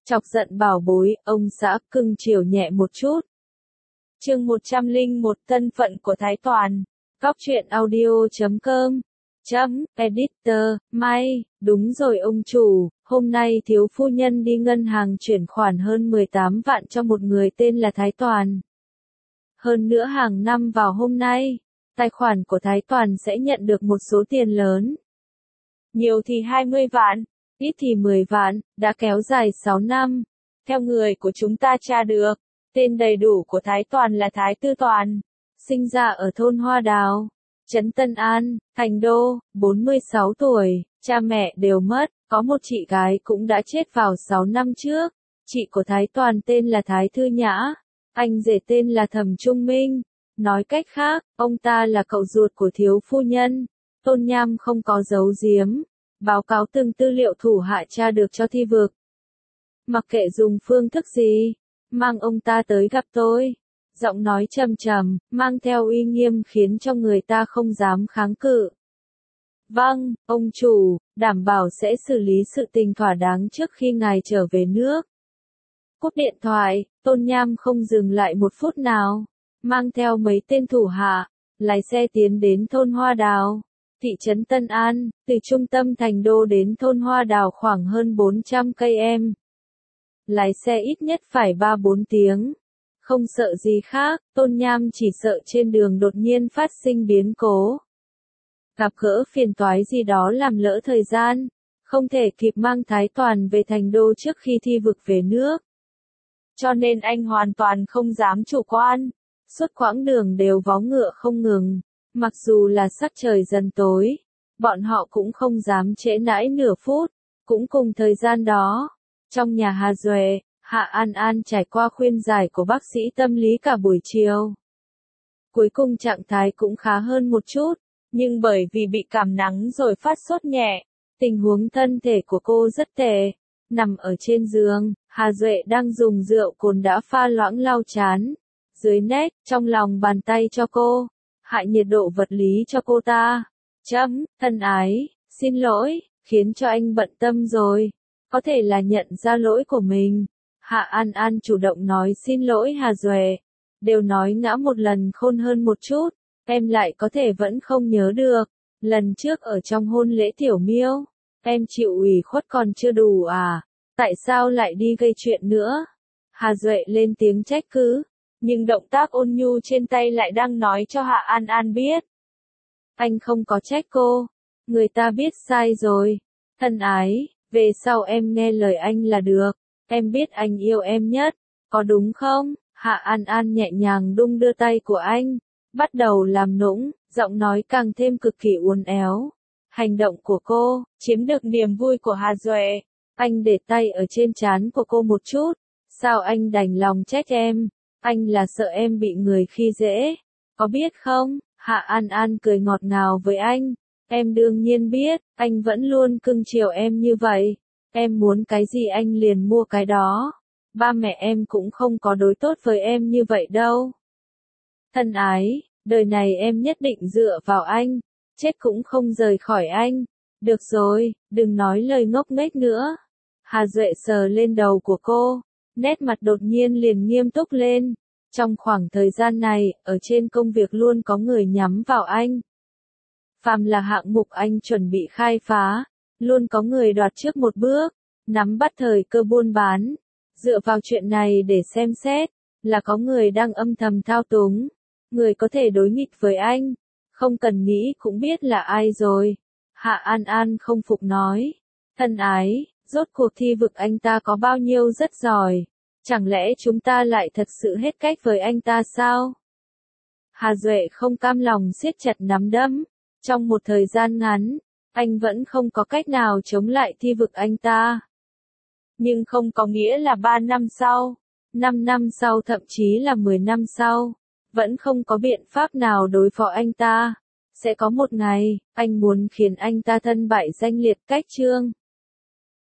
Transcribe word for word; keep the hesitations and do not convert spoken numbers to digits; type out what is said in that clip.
Chọc giận bảo bối, ông xã cưng chiều nhẹ một chút. Chương một trăm lẻ một Thân phận của Thái Toàn. Cóc truyện audio chấm com. Chấm, editor, may, đúng rồi ông chủ, hôm nay thiếu phu nhân đi ngân hàng chuyển khoản hơn mười tám vạn cho một người tên là Thái Toàn. Hơn nữa hàng năm vào hôm nay, tài khoản của Thái Toàn sẽ nhận được một số tiền lớn. Nhiều thì hai mươi vạn, ít thì mười vạn, đã kéo dài sáu năm. Theo người của chúng ta tra được, tên đầy đủ của Thái Toàn là Thái Tư Toàn, sinh ra ở thôn Hoa Đào, trấn Tân An, Thành Đô, bốn mươi sáu tuổi, cha mẹ đều mất, có một chị gái cũng đã chết vào sáu năm trước. Chị của Thái Toàn tên là Thái Thư Nhã, anh rể tên là Thẩm Trung Minh. Nói cách khác, ông ta là cậu ruột của thiếu phu nhân. Tôn Nham không có giấu giếm, báo cáo từng tư liệu thủ hạ tra được cho thi vực. Mặc kệ dùng phương thức gì, mang ông ta tới gặp tôi. Giọng nói trầm trầm, mang theo uy nghiêm khiến cho người ta không dám kháng cự. Vâng, ông chủ, đảm bảo sẽ xử lý sự tình thỏa đáng trước khi ngài trở về nước. Cúp điện thoại, Tôn Nham không dừng lại một phút nào, mang theo mấy tên thủ hạ, lái xe tiến đến thôn Hoa Đào, thị trấn Tân An, từ trung tâm thành đô đến thôn Hoa Đào khoảng hơn bốn trăm cây em. Lái xe ít nhất phải ba bốn tiếng. Không sợ gì khác, Tôn Nham chỉ sợ trên đường đột nhiên phát sinh biến cố. Gặp gỡ phiền toái gì đó làm lỡ thời gian, không thể kịp mang Thái Toàn về thành đô trước khi thi vực về nước. Cho nên anh hoàn toàn không dám chủ quan, suốt quãng đường đều vó ngựa không ngừng, mặc dù là sắc trời dần tối, bọn họ cũng không dám trễ nải nửa phút, cũng cùng thời gian đó, trong nhà Hà Duệ, Hạ An An trải qua khuyên giải của bác sĩ tâm lý cả buổi chiều. Cuối cùng trạng thái cũng khá hơn một chút, nhưng bởi vì bị cảm nắng rồi phát sốt nhẹ, tình huống thân thể của cô rất tệ. Nằm ở trên giường, Hà Duệ đang dùng rượu cồn đã pha loãng lau chán. Dưới nét, trong lòng bàn tay cho cô, hạ nhiệt độ vật lý cho cô ta. Chấm, thân ái, xin lỗi, khiến cho anh bận tâm rồi. Có thể là nhận ra lỗi của mình. Hạ An An chủ động nói xin lỗi Hà Duệ. Đều nói ngã một lần khôn hơn một chút, em lại có thể vẫn không nhớ được. Lần trước ở trong hôn lễ Tiểu Miêu, em chịu ủy khuất còn chưa đủ à? Tại sao lại đi gây chuyện nữa? Hà Duệ lên tiếng trách cứ, nhưng động tác ôn nhu trên tay lại đang nói cho Hạ An An biết. Anh không có trách cô, người ta biết sai rồi. Thân ái, về sau em nghe lời anh là được, em biết anh yêu em nhất, có đúng không? Hạ An An nhẹ nhàng đung đưa tay của anh, bắt đầu làm nũng, giọng nói càng thêm cực kỳ uốn éo. Hành động của cô, chiếm được niềm vui của Hà Duệ. Anh để tay ở trên trán của cô một chút. Sao anh đành lòng trách em? Anh là sợ em bị người khi dễ. Có biết không? Hạ An An cười ngọt ngào với anh. Em đương nhiên biết, anh vẫn luôn cưng chiều em như vậy. Em muốn cái gì anh liền mua cái đó. Ba mẹ em cũng không có đối tốt với em như vậy đâu. Thân ái, đời này em nhất định dựa vào anh. Chết cũng không rời khỏi anh. Được rồi, đừng nói lời ngốc nghếch nữa. Hà Duệ sờ lên đầu của cô, nét mặt đột nhiên liền nghiêm túc lên. Trong khoảng thời gian này, ở trên công việc luôn có người nhắm vào anh. Phàm là hạng mục anh chuẩn bị khai phá, luôn có người đoạt trước một bước, nắm bắt thời cơ buôn bán. Dựa vào chuyện này để xem xét, là có người đang âm thầm thao túng, người có thể đối nghịch với anh. Không cần nghĩ cũng biết là ai rồi. Hạ An An không phục nói. Thân ái, rốt cuộc thi vực anh ta có bao nhiêu rất giỏi. Chẳng lẽ chúng ta lại thật sự hết cách với anh ta sao? Hà Duệ không cam lòng siết chặt nắm đấm. Trong một thời gian ngắn, anh vẫn không có cách nào chống lại thi vực anh ta. Nhưng không có nghĩa là ba năm sau, năm năm sau thậm chí là mười năm sau, vẫn không có biện pháp nào đối phó anh ta. Sẽ có một ngày, anh muốn khiến anh ta thân bại danh liệt cách chương.